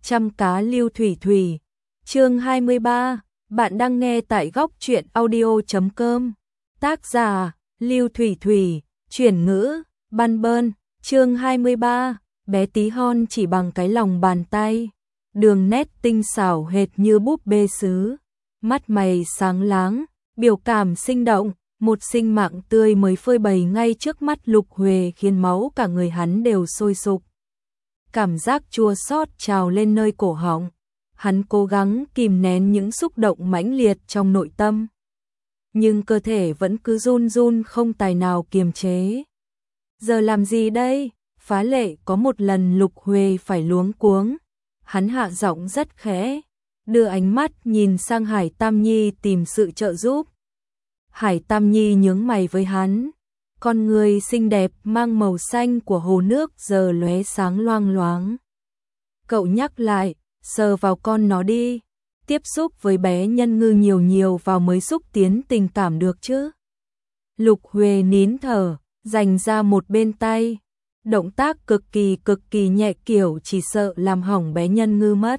Chăm cá Lưu Thủy Thủy. Chương 23, bạn đang nghe tại góc truyện audio.com. Tác giả Lưu Thủy Thủy, chuyển ngữ Ban Bơn. Chương 23, bé tí hon chỉ bằng cái lòng bàn tay, đường nét tinh xảo hệt như búp bê sứ, mắt mày sáng láng, biểu cảm sinh động, một sinh mạng tươi mới phơi bày ngay trước mắt Lục Huệ khiến máu cả người hắn đều sôi sục. Cảm giác chua xót trào lên nơi cổ họng, hắn cố gắng kìm nén những xúc động mãnh liệt trong nội tâm, nhưng cơ thể vẫn cứ run run không tài nào kiềm chế. Giờ làm gì đây? Phá lệ có một lần Lục Huệ phải luống cuống, hắn hạ giọng rất khẽ, đưa ánh mắt nhìn sang Hải Tam Nhi tìm sự trợ giúp. Hải Tam Nhi nhướng mày với hắn, con người xinh đẹp mang màu xanh của hồ nước giờ lóe sáng loang loáng. Cậu nhắc lại, sờ vào con nó đi, tiếp xúc với bé Nhân Ngư nhiều nhiều vào mới xúc tiến tình cảm được chứ. Lục Huệ nín thở, dành ra một bên tay, động tác cực kỳ nhẹ kiểu chỉ sợ làm hỏng bé Nhân Ngư mất.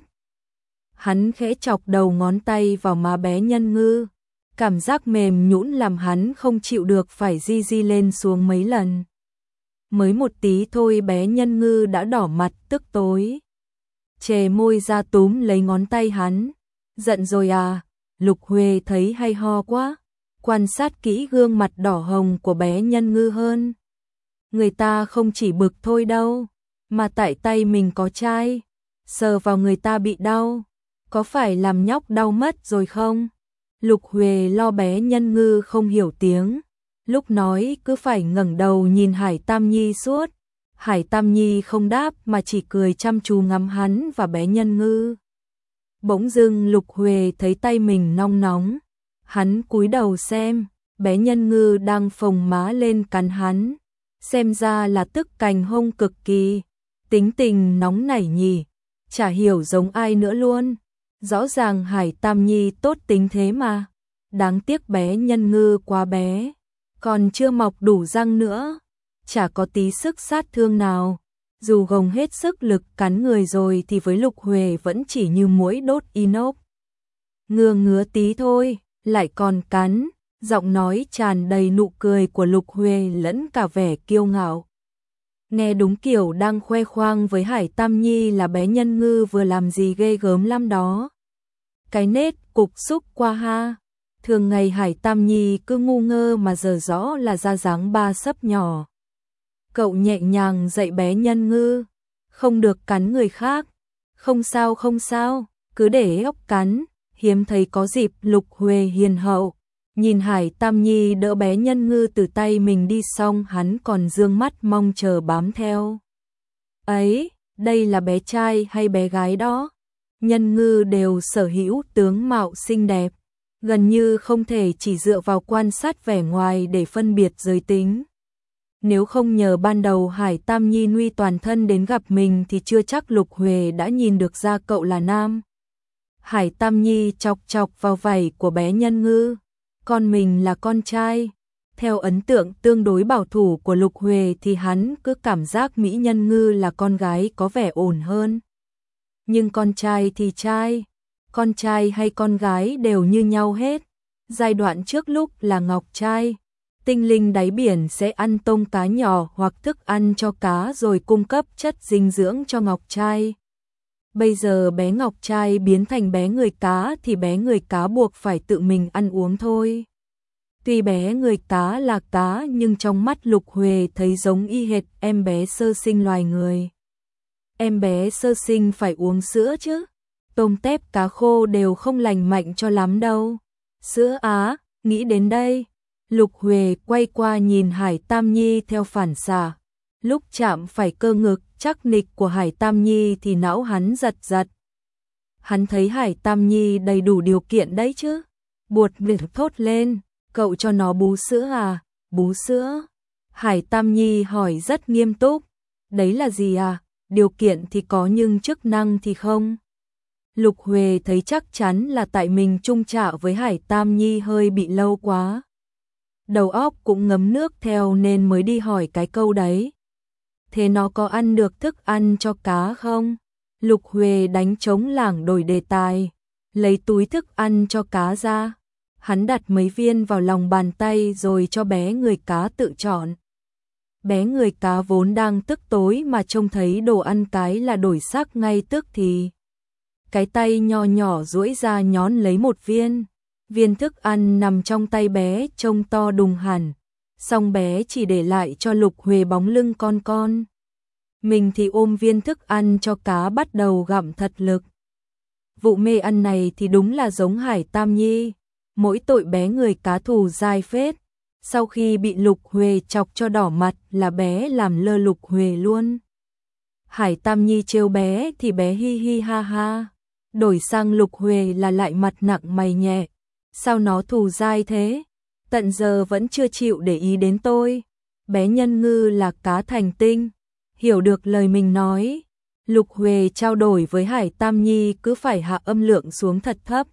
Hắn khẽ chọc đầu ngón tay vào má bé Nhân Ngư, cảm giác mềm nhũn làm hắn không chịu được phải di lên xuống mấy lần. Mới một tí thôi bé Nhân Ngư đã đỏ mặt tức tối, chề môi ra túm lấy ngón tay hắn. Giận rồi à? Lục Huệ thấy hay ho quá, quan sát kỹ gương mặt đỏ hồng của bé Nhân Ngư hơn. Người ta không chỉ bực thôi đâu, mà tại tay mình có chai, sờ vào người ta bị đau, có phải làm nhóc đau mất rồi không? Lục Huệ lo bé Nhân Ngư không hiểu tiếng, lúc nói cứ phải ngẩng đầu nhìn Hải Tam Nhi suốt. Hải Tam Nhi không đáp mà chỉ cười chăm chú ngắm hắn và bé Nhân Ngư. Bỗng dưng Lục Huệ thấy tay mình nóng nóng, hắn cúi đầu xem, bé Nhân Ngư đang phồng má lên cắn hắn, xem ra là tức cành hông cực kỳ, tính tình nóng nảy nhỉ, chả hiểu giống ai nữa luôn. Rõ ràng Hải Tam Nhi tốt tính thế mà, đáng tiếc bé Nhân Ngư quá bé, còn chưa mọc đủ răng nữa, chả có tí sức sát thương nào. Dù gồng hết sức lực cắn người rồi thì với Lục Huệ vẫn chỉ như muỗi đốt inox. Ngứa tí thôi, lại còn cắn. Giọng nói tràn đầy nụ cười của Lục Huệ lẫn cả vẻ kiêu ngạo. Nghe đúng kiểu đang khoe khoang với Hải Tam Nhi là bé Nhân Ngư vừa làm gì ghê gớm lắm đó. Cái nết cục xúc qua ha. Thường ngày Hải Tam Nhi cứ ngu ngơ mà giờ rõ là ra dáng ba sấp nhỏ. Cậu nhẹ nhàng dạy bé Nhân Ngư, không được cắn người khác. Không sao, cứ để ốc cắn. Hiếm thấy có dịp Lục Huệ hiền hậu. Nhìn Hải Tam Nhi đỡ bé Nhân Ngư từ tay mình đi xong hắn còn dương mắt mong chờ bám theo. Ấy, đây là bé trai hay bé gái đó? Nhân Ngư đều sở hữu tướng mạo xinh đẹp, gần như không thể chỉ dựa vào quan sát vẻ ngoài để phân biệt giới tính. Nếu không nhờ ban đầu Hải Tam Nhi nuy toàn thân đến gặp mình thì chưa chắc Lục Huệ đã nhìn được ra cậu là nam. Hải Tam Nhi chọc vào vảy của bé Nhân Ngư. Con mình là con trai. Theo ấn tượng tương đối bảo thủ của Lục Huệ thì hắn cứ cảm giác Mỹ Nhân Ngư là con gái có vẻ ổn hơn. Nhưng con trai thì trai, con trai hay con gái đều như nhau hết. Giai đoạn trước lúc là ngọc trai, tinh linh đáy biển sẽ ăn tôm cá nhỏ hoặc thức ăn cho cá rồi cung cấp chất dinh dưỡng cho ngọc trai. Bây giờ bé ngọc trai biến thành bé người cá thì bé người cá buộc phải tự mình ăn uống thôi. Tuy bé người cá là cá nhưng trong mắt Lục Huệ thấy giống y hệt em bé sơ sinh loài người. Em bé sơ sinh phải uống sữa chứ, tôm tép cá khô đều không lành mạnh cho lắm đâu. Sữa á, nghĩ đến đây, Lục Huệ quay qua nhìn Hải Tam Nhi theo phản xạ. Lúc chạm phải cơ ngực chắc nịch của Hải Tam Nhi thì não hắn giật. Hắn thấy Hải Tam Nhi đầy đủ điều kiện đấy chứ. Buột miệng thốt lên, cậu cho nó bú sữa à? Bú sữa? Hải Tam Nhi hỏi rất nghiêm túc. Đấy là gì à? Điều kiện thì có nhưng chức năng thì không. Lục Huệ thấy chắc chắn là tại mình chung chạ với Hải Tam Nhi hơi bị lâu quá. Đầu óc cũng ngấm nước theo nên mới đi hỏi cái câu đấy. Thế nó có ăn được thức ăn cho cá không? Lục Huệ đánh trống lảng đổi đề tài, lấy túi thức ăn cho cá ra. Hắn đặt mấy viên vào lòng bàn tay rồi cho bé người cá tự chọn. Bé người cá vốn đang tức tối mà trông thấy đồ ăn cái là đổi sắc ngay tức thì. Cái tay nho nhỏ duỗi ra nhón lấy một viên. Viên thức ăn nằm trong tay bé trông to đùng hẳn. Xong bé chỉ để lại cho Lục Huệ bóng lưng con. Mình thì ôm viên thức ăn cho cá bắt đầu gặm thật lực. Vụ mê ăn này thì đúng là giống Hải Tam Nhi. Mỗi tội bé người cá thù dai phết. Sau khi bị Lục Huệ chọc cho đỏ mặt là bé làm lơ Lục Huệ luôn. Hải Tam Nhi trêu bé thì bé hi hi ha ha. Đổi sang Lục Huệ là lại mặt nặng mày nhẹ. Sao nó thù dai thế? Tận giờ vẫn chưa chịu để ý đến tôi. Bé Nhân Ngư là cá thành tinh. Hiểu được lời mình nói. Lục Huệ trao đổi với Hải Tam Nhi cứ phải hạ âm lượng xuống thật thấp.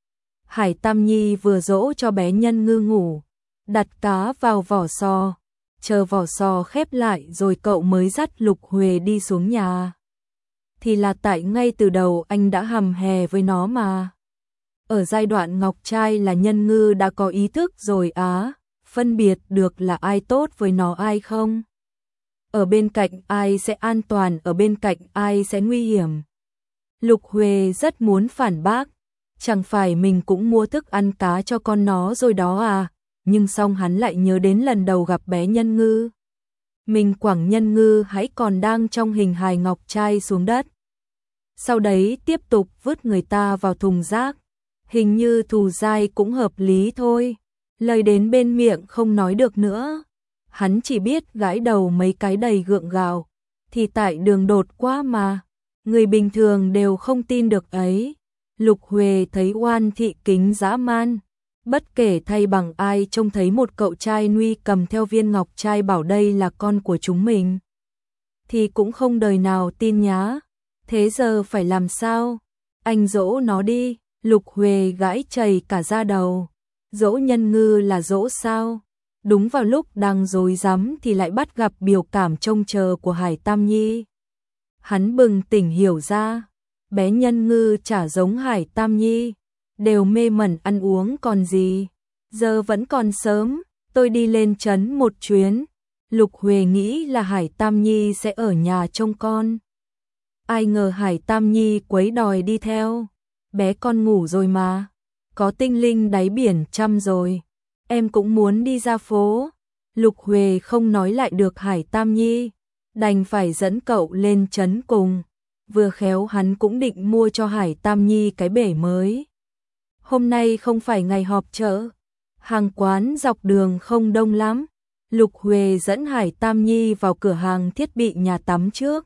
Hải Tam Nhi vừa dỗ cho bé Nhân Ngư ngủ. Đặt cá vào vỏ sò. Chờ vỏ sò khép lại rồi cậu mới dắt Lục Huệ đi xuống nhà. Thì là tại ngay từ đầu anh đã hầm hè với nó mà. Ở giai đoạn ngọc trai là Nhân Ngư đã có ý thức rồi á. Phân biệt được là ai tốt với nó ai không. Ở bên cạnh ai sẽ an toàn, ở bên cạnh ai sẽ nguy hiểm. Lục Huệ rất muốn phản bác. Chẳng phải mình cũng mua thức ăn cá cho con nó rồi đó à. Nhưng xong hắn lại nhớ đến lần đầu gặp bé Nhân Ngư. Mình quẳng Nhân Ngư hãy còn đang trong hình hài ngọc trai xuống đất. Sau đấy tiếp tục vứt người ta vào thùng rác. Hình như thù dai cũng hợp lý thôi. Lời đến bên miệng không nói được nữa. Hắn chỉ biết gãi đầu mấy cái đầy gượng gạo. Thì tại đường đột quá mà. Người bình thường đều không tin được ấy. Lục Huệ thấy oan thị kính dã man. Bất kể thay bằng ai trông thấy một cậu trai nuôi cầm theo viên ngọc trai bảo đây là con của chúng mình. Thì cũng không đời nào tin nhá. Thế giờ phải làm sao? Anh dỗ nó đi. Lục Huệ gãi chảy cả da đầu. Dỗ Nhân Ngư là dỗ sao? Đúng vào lúc đang rối rắm thì lại bắt gặp biểu cảm trông chờ của Hải Tam Nhi. Hắn bừng tỉnh hiểu ra. Bé Nhân Ngư chả giống Hải Tam Nhi. Đều mê mẩn ăn uống còn gì. Giờ vẫn còn sớm. Tôi đi lên trấn một chuyến. Lục Huệ nghĩ là Hải Tam Nhi sẽ ở nhà trông con. Ai ngờ Hải Tam Nhi quấy đòi đi theo. Bé con ngủ rồi mà. Có tinh linh đáy biển chăm rồi. Em cũng muốn đi ra phố. Lục Huệ không nói lại được Hải Tam Nhi. Đành phải dẫn cậu lên trấn cùng. Vừa khéo hắn cũng định mua cho Hải Tam Nhi cái bể mới. Hôm nay không phải ngày họp chợ. Hàng quán dọc đường không đông lắm. Lục Huệ dẫn Hải Tam Nhi vào cửa hàng thiết bị nhà tắm trước.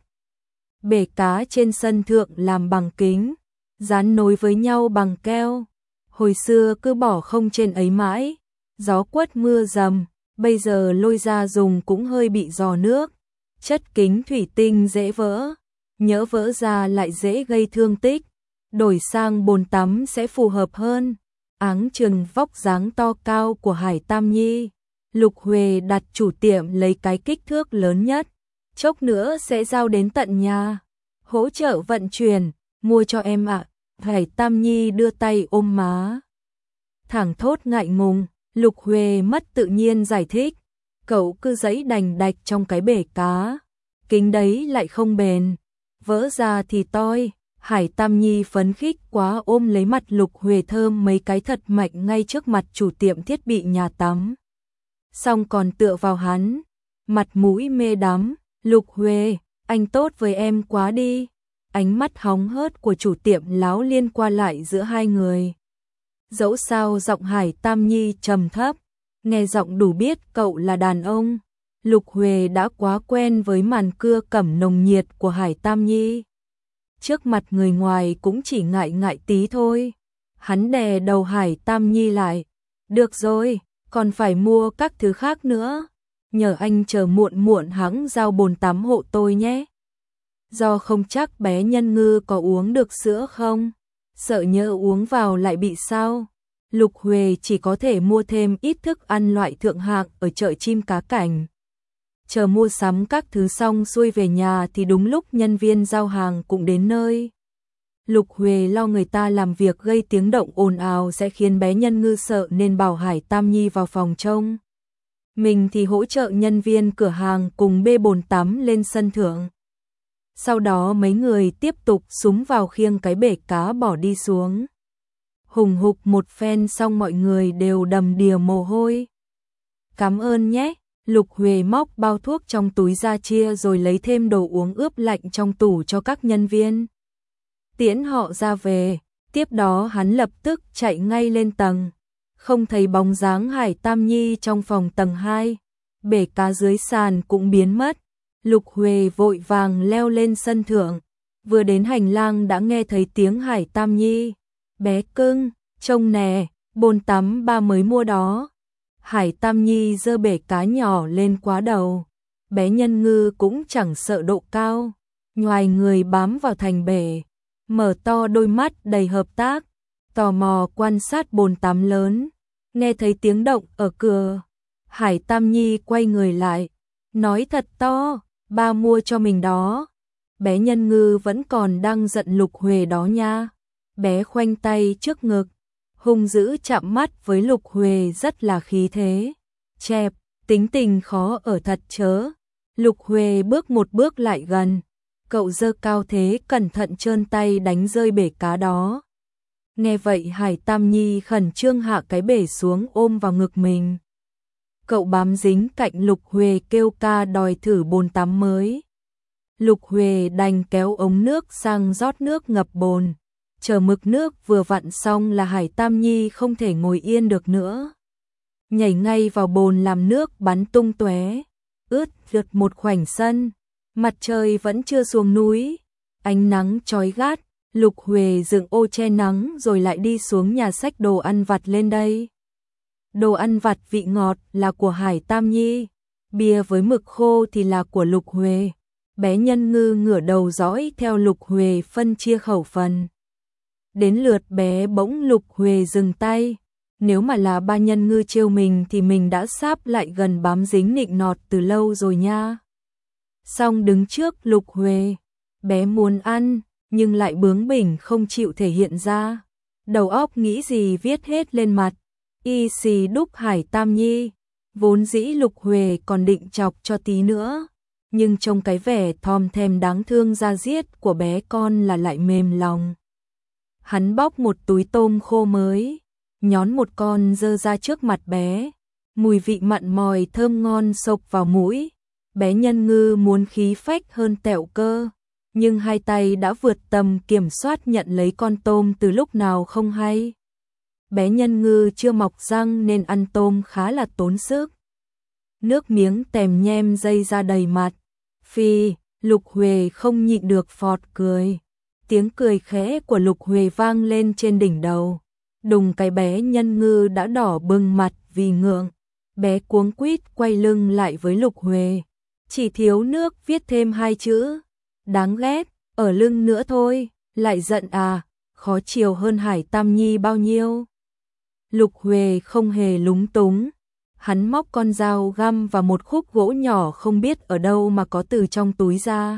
Bể cá trên sân thượng làm bằng kính. Dán nối với nhau bằng keo. Hồi xưa cứ bỏ không trên ấy mãi. Gió quất mưa dầm. Bây giờ lôi ra dùng cũng hơi bị rò nước. Chất kính thủy tinh dễ vỡ. Nhỡ vỡ ra lại dễ gây thương tích. Đổi sang bồn tắm sẽ phù hợp hơn. Áng chừng vóc dáng to cao của Hải Tam Nhi. Lục Huệ đặt chủ tiệm lấy cái kích thước lớn nhất. Chốc nữa sẽ giao đến tận nhà. Hỗ trợ vận chuyển. Mua cho em ạ. Hải Tam Nhi đưa tay ôm má. Thẳng thốt ngại ngùng. Lục Huệ mất tự nhiên giải thích. Cậu cứ giãy đành đạch trong cái bể cá. Kính đấy lại không bền. Vỡ ra thì toi. Hải Tam Nhi phấn khích quá ôm lấy mặt Lục Huệ thơm mấy cái thật mạnh ngay trước mặt chủ tiệm thiết bị nhà tắm. Xong còn tựa vào hắn. Mặt mũi mê đắm. Lục Huệ, anh tốt với em quá đi. Ánh mắt hóng hớt của chủ tiệm láo liên qua lại giữa hai người. Dẫu sao giọng Hải Tam Nhi trầm thấp. Nghe giọng đủ biết cậu là đàn ông. Lục Huệ đã quá quen với màn cưa cẩm nồng nhiệt của Hải Tam Nhi. Trước mặt người ngoài cũng chỉ ngại ngại tí thôi. Hắn đè đầu Hải Tam Nhi lại. Được rồi, còn phải mua các thứ khác nữa. Nhờ anh chờ muộn muộn hẵng giao bồn tắm hộ tôi nhé. Do không chắc bé Nhân Ngư có uống được sữa không. Sợ nhỡ uống vào lại bị sao. Lục Huệ chỉ có thể mua thêm ít thức ăn loại thượng hạng ở chợ chim cá cảnh. Chờ mua sắm các thứ xong xuôi về nhà thì đúng lúc nhân viên giao hàng cũng đến nơi. Lục Huệ lo người ta làm việc gây tiếng động ồn ào sẽ khiến bé Nhân Ngư sợ nên bảo Hải Tam Nhi vào phòng trông. Mình thì hỗ trợ nhân viên cửa hàng cùng bê bồn tắm lên sân thượng. Sau đó mấy người tiếp tục xúm vào khiêng cái bể cá bỏ đi xuống. Hùng hục một phen xong mọi người đều đầm đìa mồ hôi. Cảm ơn nhé. Lục Huệ móc bao thuốc trong túi ra chia rồi lấy thêm đồ uống ướp lạnh trong tủ cho các nhân viên. Tiễn họ ra về, tiếp đó hắn lập tức chạy ngay lên tầng. Không thấy bóng dáng Hải Tam Nhi trong phòng tầng 2, bể cá dưới sàn cũng biến mất. Lục Huệ vội vàng leo lên sân thượng, vừa đến hành lang đã nghe thấy tiếng Hải Tam Nhi. Bé cưng, trông nè, bồn tắm ba mới mua đó. Hải Tam Nhi giơ bể cá nhỏ lên quá đầu. Bé Nhân Ngư cũng chẳng sợ độ cao, nhoài người bám vào thành bể, mở to đôi mắt đầy hợp tác, tò mò quan sát bồn tắm lớn. Nghe thấy tiếng động ở cửa, Hải Tam Nhi quay người lại, nói thật to, ba mua cho mình đó. Bé Nhân Ngư vẫn còn đang giận Lục Huệ đó nha. Bé khoanh tay trước ngực, hung dữ chạm mắt với Lục Huệ rất là khí thế. Chẹp, tính tình khó ở thật chớ. Lục Huệ bước một bước lại gần, cậu giơ cao thế cẩn thận trơn tay đánh rơi bể cá đó. Nghe vậy Hải Tam Nhi khẩn trương hạ cái bể xuống ôm vào ngực mình. Cậu bám dính cạnh Lục Huệ kêu ca đòi thử bồn tắm mới. Lục Huệ đành kéo ống nước sang rót nước ngập bồn. Chờ mực nước vừa vặn xong là Hải Tam Nhi không thể ngồi yên được nữa. Nhảy ngay vào bồn làm nước bắn tung tóe, ướt rượt một khoảnh sân. Mặt trời vẫn chưa xuống núi, ánh nắng chói gắt. Lục Huệ dựng ô che nắng rồi lại đi xuống nhà xách đồ ăn vặt lên đây. Đồ ăn vặt vị ngọt là của Hải Tam Nhi, bia với mực khô thì là của Lục Huệ. Bé Nhân Ngư ngửa đầu dõi theo Lục Huệ phân chia khẩu phần. Đến lượt bé bỗng Lục Huệ dừng tay. Nếu mà là ba Nhân Ngư trêu mình thì mình đã sáp lại gần bám dính nịnh nọt từ lâu rồi nha. Xong đứng trước Lục Huệ, bé muốn ăn nhưng lại bướng bỉnh không chịu thể hiện ra. Đầu óc nghĩ gì viết hết lên mặt. Y xì đúc Hải Tam Nhi. Vốn dĩ Lục Huệ còn định chọc cho tí nữa, nhưng trông cái vẻ thòm thèm đáng thương da diết của bé con là lại mềm lòng. Hắn bóc một túi tôm khô mới, nhón một con dơ ra trước mặt bé. Mùi vị mặn mòi thơm ngon xộc vào mũi. Bé Nhân Ngư muốn khí phách hơn tẹo cơ, nhưng hai tay đã vượt tầm kiểm soát nhận lấy con tôm từ lúc nào không hay. Bé Nhân Ngư chưa mọc răng nên ăn tôm khá là tốn sức. Nước miếng tèm nhem dây ra đầy mặt. Phi, Lục Huệ không nhịn được phọt cười. Tiếng cười khẽ của Lục Huệ vang lên trên đỉnh đầu. Đùng cái bé Nhân Ngư đã đỏ bừng mặt vì ngượng. Bé cuống quýt quay lưng lại với Lục Huệ. Chỉ thiếu nước viết thêm 2 chữ. Đáng ghét, ở lưng nữa thôi, lại giận à, khó chiều hơn Hải Tam Nhi bao nhiêu. Lục Huệ không hề lúng túng. Hắn móc con dao găm và một khúc gỗ nhỏ không biết ở đâu mà có từ trong túi ra.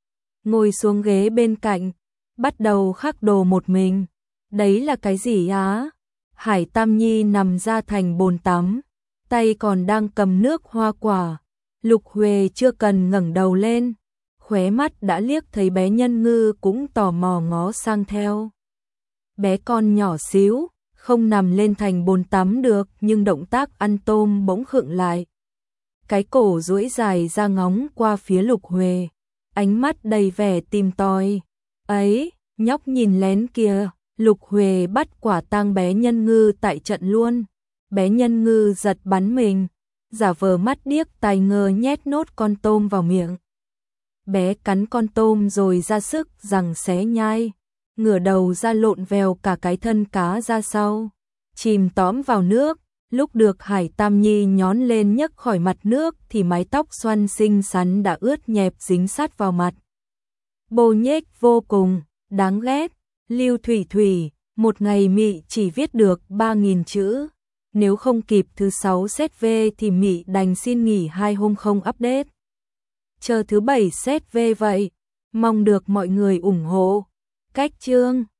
Ngồi xuống ghế bên cạnh, bắt đầu khắc đồ một mình. Đấy là cái gì á? Hải Tam Nhi nằm ra thành bồn tắm, tay còn đang cầm nước hoa quả. Lục Huệ chưa cần ngẩng đầu lên, khóe mắt đã liếc thấy bé Nhân Ngư cũng tò mò ngó sang theo. Bé con nhỏ xíu, không nằm lên thành bồn tắm được nhưng động tác ăn tôm bỗng khựng lại. Cái cổ duỗi dài ra ngóng qua phía Lục Huệ, ánh mắt đầy vẻ tìm tòi. Ấy, nhóc nhìn lén kìa. Lục Huệ bắt quả tang bé Nhân Ngư tại trận luôn. Bé Nhân Ngư giật bắn mình, giả vờ mắt điếc tai ngơ nhét nốt con tôm vào miệng. Bé cắn con tôm rồi ra sức giằng xé nhai, ngửa đầu ra lộn vèo cả cái thân cá ra sau, chìm tóm vào nước. Lúc được Hải Tam Nhi nhón lên nhấc khỏi mặt nước thì mái tóc xoăn xinh xắn đã ướt nhẹp dính sát vào mặt. Bô nhếch vô cùng, đáng ghét. Lưu Thủy Thủy, một ngày mị chỉ viết được 3.000 chữ. nếu không kịp thứ 6 set V thì Mị đành xin nghỉ 2 hôm không update. Chờ thứ 7 set V vậy, mong được mọi người ủng hộ. Cách chương